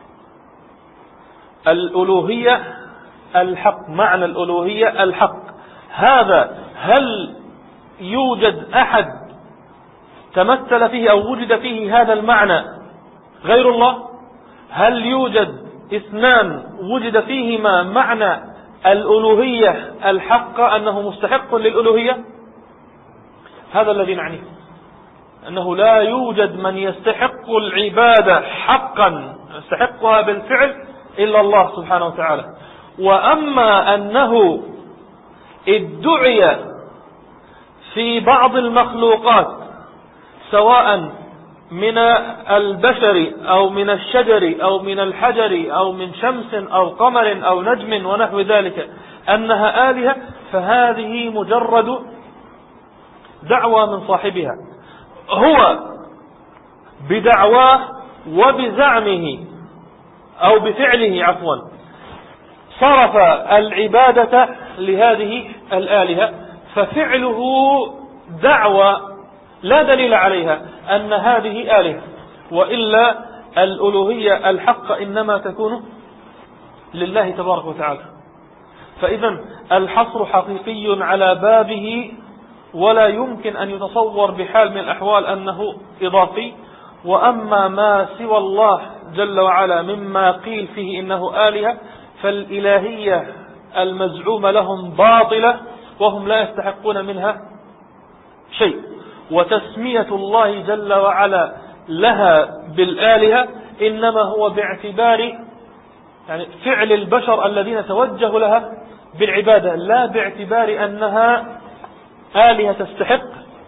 الألوهية الحق، معنى الألوهية الحق. هذا هل يوجد أحد تمثل فيه أو وجد فيه هذا المعنى غير الله؟ هل يوجد اثنان وجد فيهما معنى الألوهية الحق أنه مستحق للألوهية؟ هذا الذي نعنيه، أنه لا يوجد من يستحق العبادة حقا يستحقها بالفعل إلا الله سبحانه وتعالى. وأما أنه ادعي في بعض المخلوقات سواء من البشر أو من الشجر أو من الحجر أو من شمس أو قمر أو نجم ونحو ذلك أنها آلهة، فهذه مجرد دعوى من صاحبها، هو بدعواه وبزعمه أو بفعله عفوا صرف العبادة لهذه الآلهة، ففعله دعوى لا دليل عليها أن هذه آلهة، وإلا الألوهية الحق إنما تكون لله تبارك وتعالى. فإذا الحصر حقيقي على بابه، ولا يمكن أن يتصور بحال من الأحوال أنه إضافي. وأما ما سوى الله جل وعلا مما قيل فيه إنه آلهة فالإلهية المزعومة لهم باطلة وهم لا يستحقون منها شيء. وتسمية الله جل وعلا لها بالآلهة إنما هو باعتبار يعني فعل البشر الذين توجهوا لها بالعبادة، لا باعتبار أنها آلهة تستحق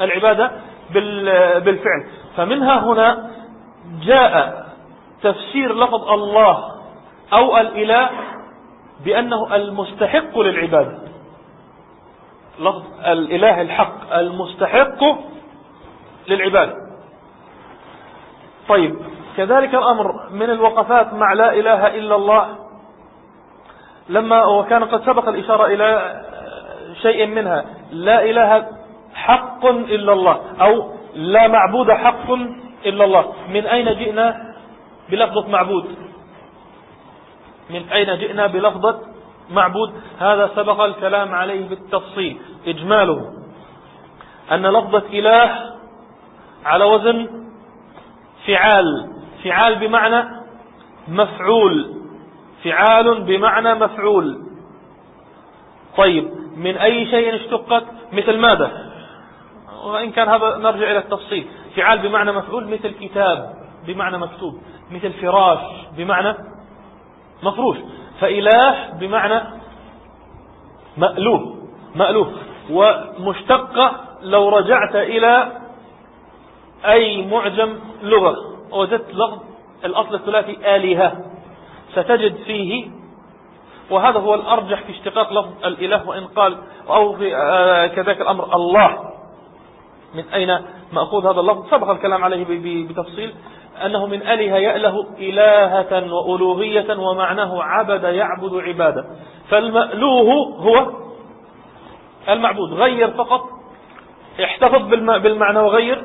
العبادة بالفعل. فمنها هنا جاء تفسير لفظ الله أو الإله بأنه المستحق للعبادة، لفظ الإله الحق المستحق للعبادة. طيب كذلك الأمر من الوقفات مع لا إله إلا الله، لما وكان قد سبق الإشارة إلى شيء منها، لا إله حق إلا الله أو لا معبود حق إلا الله. من أين جئنا بلفظة معبود؟ من أين جئنا بلفظة معبود؟ هذا سبق الكلام عليه بالتفصيل. إجماله أن لفظة إله على وزن فعال، فعال بمعنى مفعول، فعال بمعنى مفعول. طيب من أي شيء اشتقت؟ مثل ماذا؟ وإن كان هذا نرجع إلى التفصيل. فعال بمعنى مفعول مثل كتاب بمعنى مكتوب، مثل فراش بمعنى مفروش. فإله بمعنى مألوه، مألوه. ومشتقة لو رجعت إلى أي معجم لغة وجدت لفظ الأصل الثلاثي آلهة ستجد فيه، وهذا هو الأرجح في اشتقاق لفظ الإله. وإن قال أو في آه كذلك الأمر الله، من أين مأخوذ هذا اللفظ؟ سبق الكلام عليه بتفصيل، أنه من أله يأله إلهة وألوهية، ومعناه عبد يعبد عبادة. فالمألوه هو المعبود، غير فقط، احتفظ بالمعنى وغير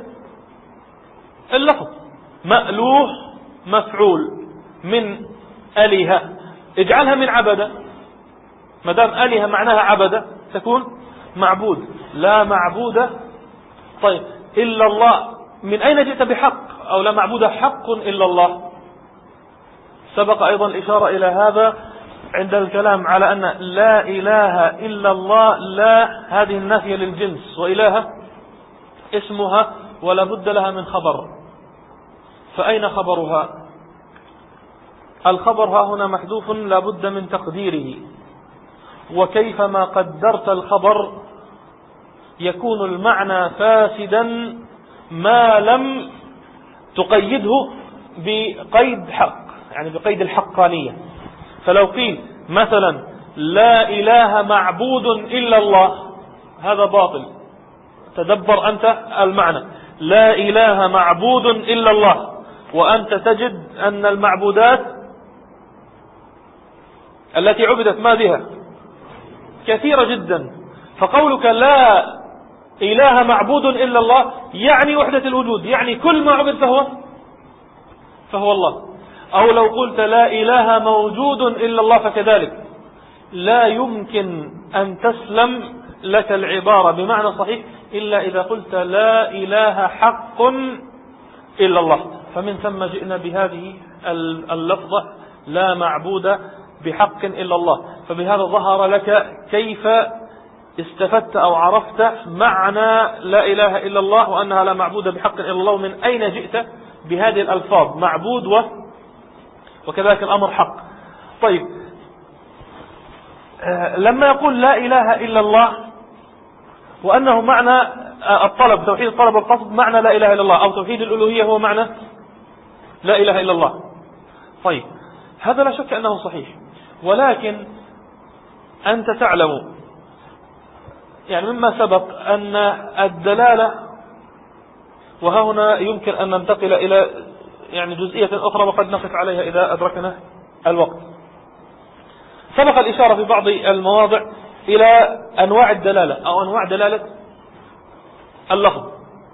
اللفظ. مألوه مفعول من أله، اجعلها من عبد، ما دام أله معناها عبد تكون معبود. لا معبود طيب إلا الله، من أين جئت بحق أو لا معبود حق إلا الله؟ سبق أيضا الإشارة إلى هذا عند الكلام على أن لا إله إلا الله، لا هذه النافية للجنس، وإله اسمها ولا بد لها من خبر. فأين خبرها؟ الخبر ها هنا محذوف لا بد من تقديره، وكيفما قدرت الخبر يكون المعنى فاسدا ما لم تقيده بقيد حق، يعني بقيد الحقانية. فلو قيل مثلا لا إله معبود إلا الله، هذا باطل. تدبر أنت المعنى، لا إله معبود إلا الله، وأنت تجد أن المعبودات التي عبدت ما بها كثيرة جدا. فقولك لا إله معبود إلا الله يعني وحدة الوجود، يعني كل ما عبد فهو فهو الله. أو لو قلت لا إله موجود إلا الله فكذلك، لا يمكن أن تسلم لك العبارة بمعنى صحيح إلا إذا قلت لا إله حق إلا الله. فمن ثم جئنا بهذه اللفظة لا معبود بحق إلا الله. فبهذا ظهر لك كيف استفدت أو عرفت معنى لا إله إلا الله وأنها لا معبود بحق إلا الله، ومن أين جئت بهذه الألفاظ معبود و وكذلك الأمر حق. طيب لما يقول لا إله إلا الله وأنه معنى الطلب، توحيد الطلب والقصد معنى لا إله إلا الله، أو توحيد الألوهية هو معنى لا إله إلا الله. طيب هذا لا شك أنه صحيح، ولكن أنت تعلم يعني مما سبق أن الدلالة، وها هنا يمكن أن ننتقل إلى يعني جزئية أخرى وقد نقف عليها إذا أدركنا الوقت. سبق الإشارة في بعض المواضع إلى أنواع الدلالة أو أنواع دلالة اللفظ،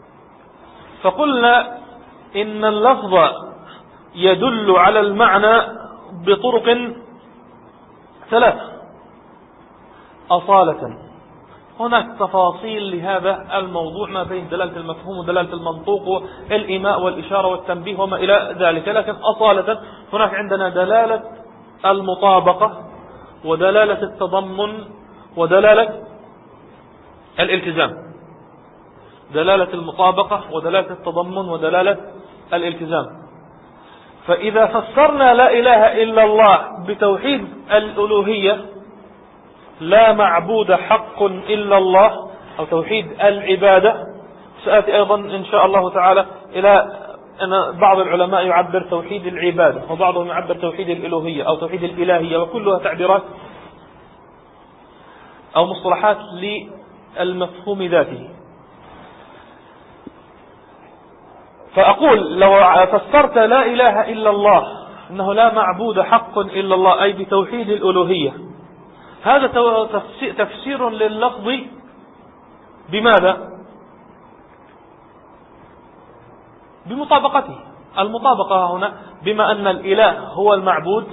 فقلنا إن اللفظ يدل على المعنى بطرق ثلاث أصالة. هناك تفاصيل لهذا الموضوع ما بين دلالة المفهوم ودلالة المنطوق والإيماء والإشارة والتنبيه وما إلى ذلك، لكن أصالة هناك عندنا دلالة المطابقة ودلالة التضمن ودلالة الالتزام. دلالة المطابقة ودلالة التضمن ودلالة الالتزام. فإذا فسرنا لا إله إلا الله بتوحيد الألوهية، لا معبود حق إلا الله، أو توحيد العبادة، سآتي أيضا إن شاء الله تعالى إلى أن بعض العلماء يعبر توحيد العبادة، وبعضهم يعبر توحيد الإلوهية أو توحيد الإلهية، وكلها تعبيرات أو مصطلحات للمفهوم ذاته. فأقول لو فسرت لا إله إلا الله أنه لا معبود حق إلا الله، أي بتوحيد الألوهية، هذا تفسير لللفظ بماذا؟ بمطابقته. المطابقة هنا بما أن الإله هو المعبود،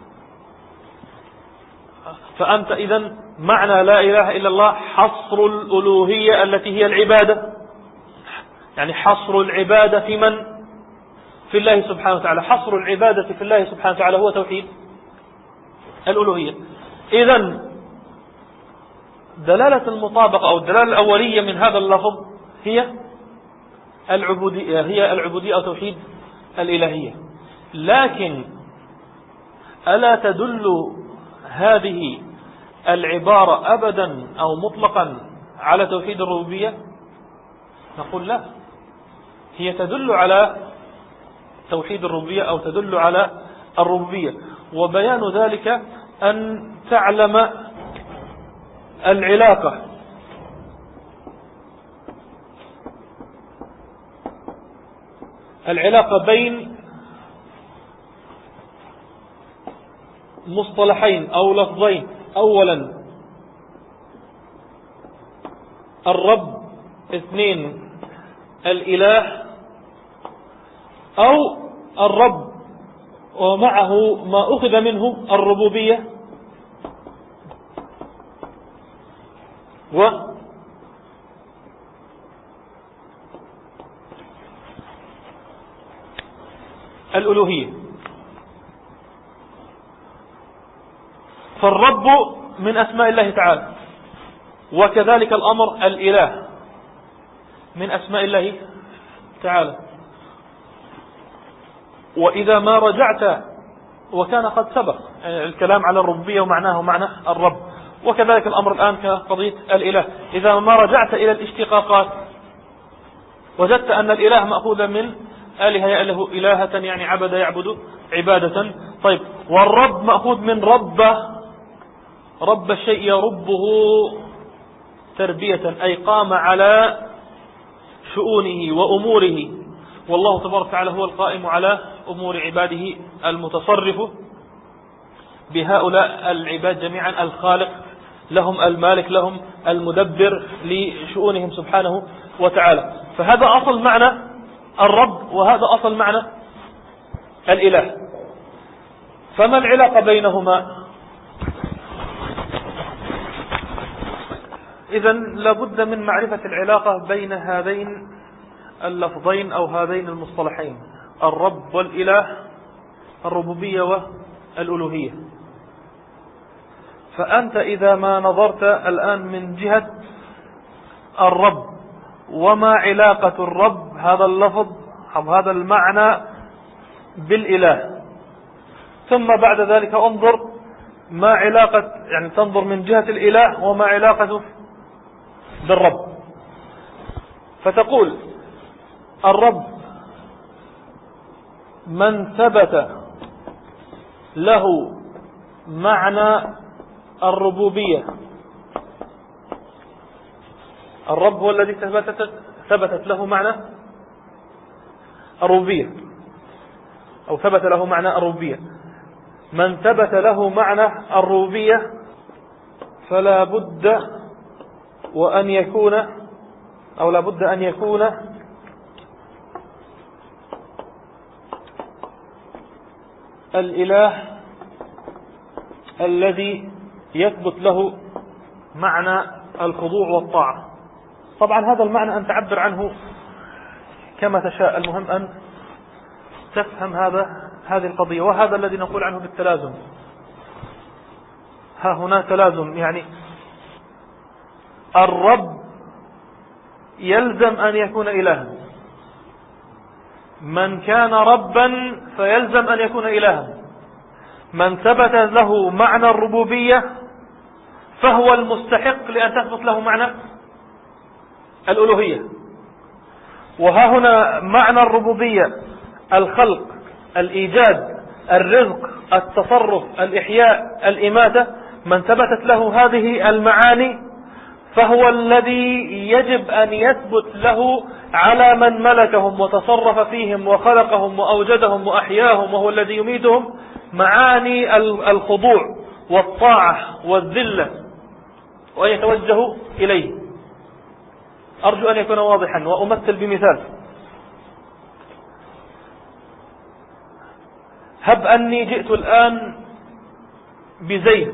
فأنت إذن معنى لا إله إلا الله حصر الألوهية التي هي العبادة، يعني حصر العبادة في من؟ في الله سبحانه وتعالى. حصر العبادة في الله سبحانه وتعالى هو توحيد الألوهية. إذن دلالة المطابقة أو الدلالة الأولية من هذا اللفظ هي العبودية، هي العبودية أو توحيد الإلهية. لكن ألا تدل هذه العبارة أبدا أو مطلقا على توحيد الربوبية؟ نقول لا، هي تدل على توحيد الربوبية أو تدل على الربوبية. وبيان ذلك أن تعلم العلاقة العلاقة بين مصطلحين أو لفظين. أولا الرب، اثنين الإله، أو الرب ومعه ما أخذ منه الربوبية و الألوهية. فالرب من أسماء الله تعالى، وكذلك الأمر الإله من أسماء الله تعالى. وإذا ما رجعت، وكان قد سبق الكلام على الربوبية ومعناه ومعنى الرب، وكذلك الأمر الآن كقضية الإله. إذا ما رجعت إلى الاشتقاقات وجدت أن الإله مأخوذ من آله يأله إلهة، يعني عبد يعبد عبادة. طيب، والرب مأخوذ من رب، رب الشيء يربه تربية، أي قام على شؤونه وأموره. والله تبارك وتعالى هو القائم على أمور عباده، المتصرف بهؤلاء العباد جميعا، الخالق لهم، المالك لهم، المدبر لشؤونهم سبحانه وتعالى. فهذا أصل معنى الرب، وهذا أصل معنى الإله. فما العلاقة بينهما؟ إذن لابد من معرفة العلاقة بين هذين اللفظين أو هذين المصطلحين، الرب والإله، الربوبية والألوهية. فأنت إذا ما نظرت الآن من جهة الرب، وما علاقة الرب هذا اللفظ أو هذا المعنى بالإله، ثم بعد ذلك انظر ما علاقة، يعني تنظر من جهة الإله وما علاقته بالرب. فتقول الرب من ثبت له معنى الربوبية، الرب هو الذي ثبتت, ثبتت له معنى الربوبية، أو ثبت له معنى الربوبية. من ثبت له معنى الربوبية فلا بد وأن يكون أو لا بد أن يكون الإله الذي يثبت له معنى الخضوع والطاعة. طبعا هذا المعنى أن تعبر عنه كما تشاء، المهم أن تفهم هذا هذه القضية، وهذا الذي نقول عنه بالتلازم. ها هنا تلازم، يعني الرب يلزم أن يكون إلها، من كان ربا فيلزم أن يكون إلها، من ثبت له معنى الربوبية فهو المستحق لأن تثبت له معنى الألوهية. وها هنا معنى الربوبية: الخلق، الإيجاد، الرزق، التصرف، الإحياء، الإماتة. من ثبتت له هذه المعاني فهو الذي يجب أن يثبت له على من ملكهم وتصرف فيهم وخلقهم وأوجدهم وأحياهم وهو الذي يميتهم معاني الخضوع والطاعة والذلة، وأن يتوجهوا إليه. أرجو أن يكون واضحا، وأمثل بمثال. هب أني جئت الآن بزيد،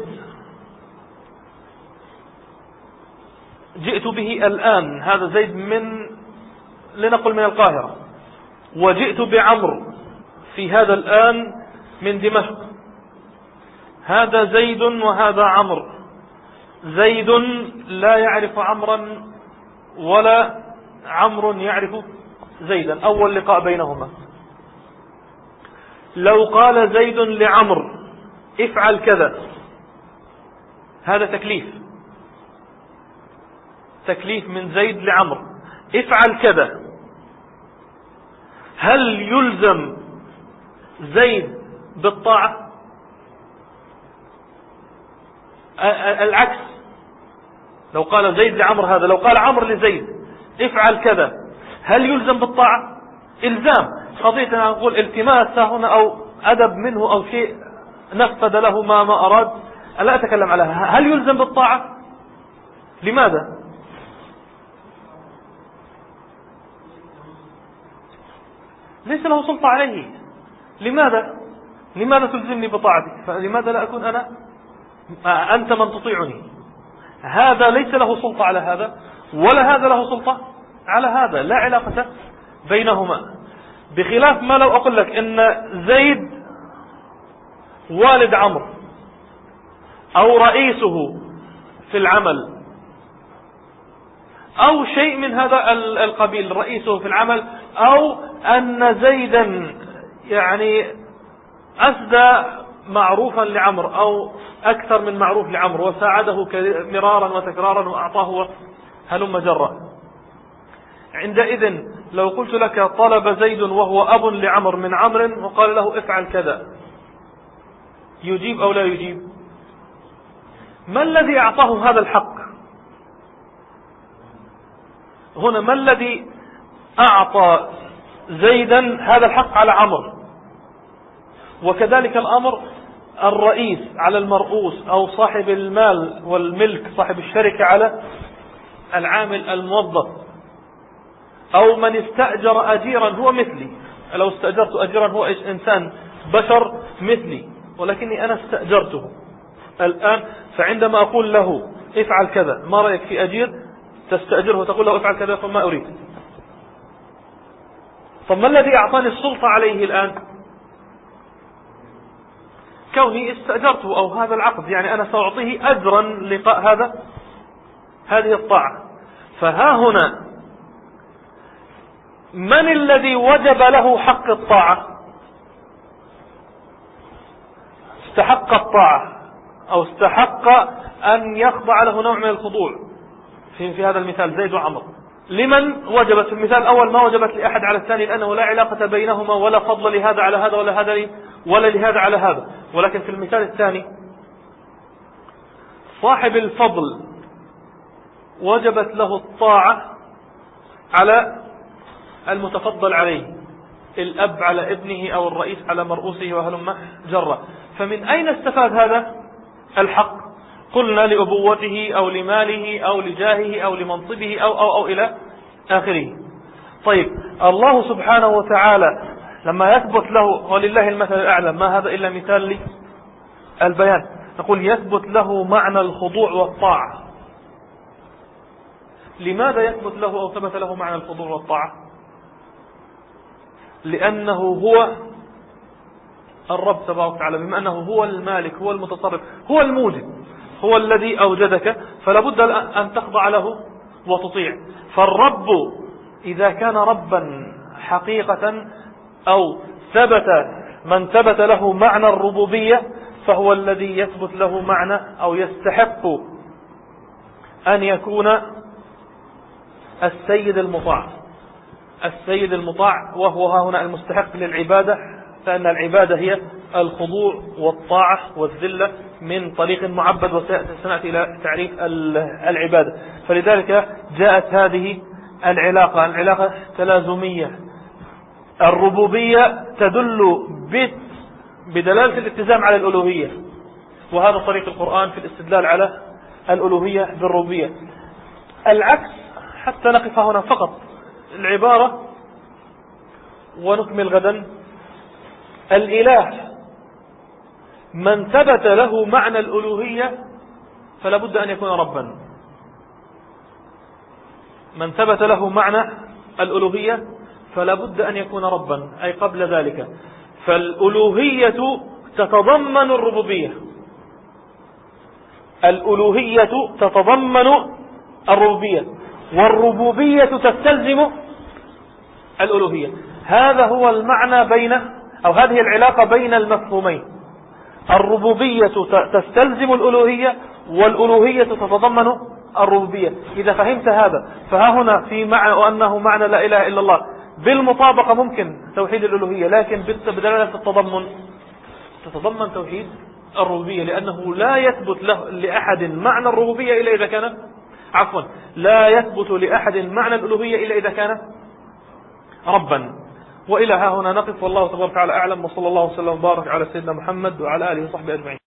جئت به الآن، هذا زيد من لنقل من القاهرة، وجئت بعمر في هذا الآن من دمشق. هذا زيد وهذا عمر. زيد لا يعرف عمرا ولا عمرو يعرف زيدا، أول لقاء بينهما. لو قال زيد لعمرو افعل كذا، هذا تكليف، تكليف من زيد لعمرو، افعل كذا. هل يلزم زيد بالطاعة؟ العكس، لو قال زيد لعمرو هذا، لو قال عمرو لزيد افعل كذا، هل يلزم بالطاعة؟ إلزام. قضية أن نقول التماس هنا أو أدب منه أو شيء نفذ له ما ما أراد، لا أتكلم على هل يلزم بالطاعة. لماذا؟ ليس له سلطة عليه. لماذا؟ لماذا تلزمني بطاعتك؟ فلماذا لا أكون أنا أنت من تطيعني؟ هذا ليس له سلطة على هذا، ولا هذا له سلطة على هذا، لا علاقة بينهما. بخلاف ما لو أقول لك إن زيد والد عمرو أو رئيسه في العمل أو شيء من هذا القبيل، رئيسه في العمل، أو أن زيدا يعني أسدى معروفا لعمرو أو أكثر من معروف لعمرو وساعده مرارا وتكرارا وأعطاه هلم جرا. عندئذ لو قلت لك طلب زيد وهو أب لعمر من عمرو وقال له افعل كذا، يجيب أو لا يجيب؟ ما الذي أعطاه هذا الحق هنا؟ ما الذي أعطى زيدا هذا الحق على عمرو؟ وكذلك الأمر الرئيس على المرؤوس، أو صاحب المال والملك صاحب الشركة على العامل الموظف، أو من استأجر أجيرا هو مثلي. لو استأجرت أجيرا هو إنسان بشر مثلي، ولكني أنا استأجرته الآن، فعندما أقول له افعل كذا، ما رأيك في أجير تستأجره وتقول له افعل كذا فما أريد؟ طب ما الذي أعطاني السلطة عليه الآن؟ كوني استأجرته أو هذا العقد، يعني أنا سأعطيه أجرا لقاء هذا هذه الطاعة. فها هنا من الذي وجب له حق الطاعة؟ استحق الطاعة أو استحق أن يخضع له نوع من الخضوع في, في هذا المثال زيد وعمر. لمن وجبت؟ في المثال الأول ما وجبت لأحد على الثاني، لأنه لا علاقة بينهما ولا فضل لهذا على هذا ولا هذا ولا لهذا على هذا. ولكن في المثال الثاني صاحب الفضل وجبت له الطاعة على المتفضل عليه، الأب على ابنه أو الرئيس على مرؤوسه وهلم جرة. فمن أين استفاد هذا الحق؟ قلنا لأبوته أو لماله أو لجاهه أو لمنصبه أو أو أو إلى آخره. طيب الله سبحانه وتعالى لما يثبت له، ولله المثل الأعلى، ما هذا إلا مثال للبيان، نقول يثبت له معنى الخضوع والطاعة. لماذا يثبت له أو ثبت له معنى الخضوع والطاعة؟ لأنه هو الرب تبارك وتعالى، بما أنه هو المالك، هو المتصرف، هو الموجد، هو الذي أوجدك، فلا بد أن تخضع له وتطيع. فالرب إذا كان ربا حقيقة أو ثبت من ثبت له معنى الربوبية، فهو الذي يثبت له معنى أو يستحق أن يكون السيد المطاع. السيد المطاع، وهو ها هنا المستحق للعبادة، فإن العبادة هي الخضوع والطاعة والذلة من طريق معبد، وسنأتي إلى تعريف العبادة. فلذلك جاءت هذه العلاقة العلاقة تلازمية. الربوبية تدل بدلالة الالتزام على الألوهية، وهذا طريق القرآن في الاستدلال على الألوهية بالربوبية. العكس حتى نقف هنا فقط العبارة ونكمل غدا. الإله من ثبت له معنى الألوهية فلا بد أن يكون ربا. من ثبت له معنى الألوهية فلا بد أن يكون ربا، أي قبل ذلك. فالألوهية تتضمن الربوبية، الألوهية تتضمن الربوبية، والربوبية تستلزم الألوهية. هذا هو المعنى بين أو هذه العلاقة بين المفهومين. الربوبية تستلزم الألوهية، والألوهية تتضمن الربوبية. إذا فهمت هذا فها هنا في معنى وأنه معنى لا إله إلا الله بالمطابقة ممكن توحيد الألوهية، لكن بدلالة التضمن تتضمن توحيد الربوبية، لأنه لا يثبت له لأحد معنى الربوبية إلا إذا كان عفوا لا يثبت لأحد معنى الألوهية إلا إذا كان ربا. وإلى ها هنا نقف، والله تبارك وتعالى أعلم، وصلى الله وسلم وبارك على سيدنا محمد وعلى آله وصحبه أجمعين.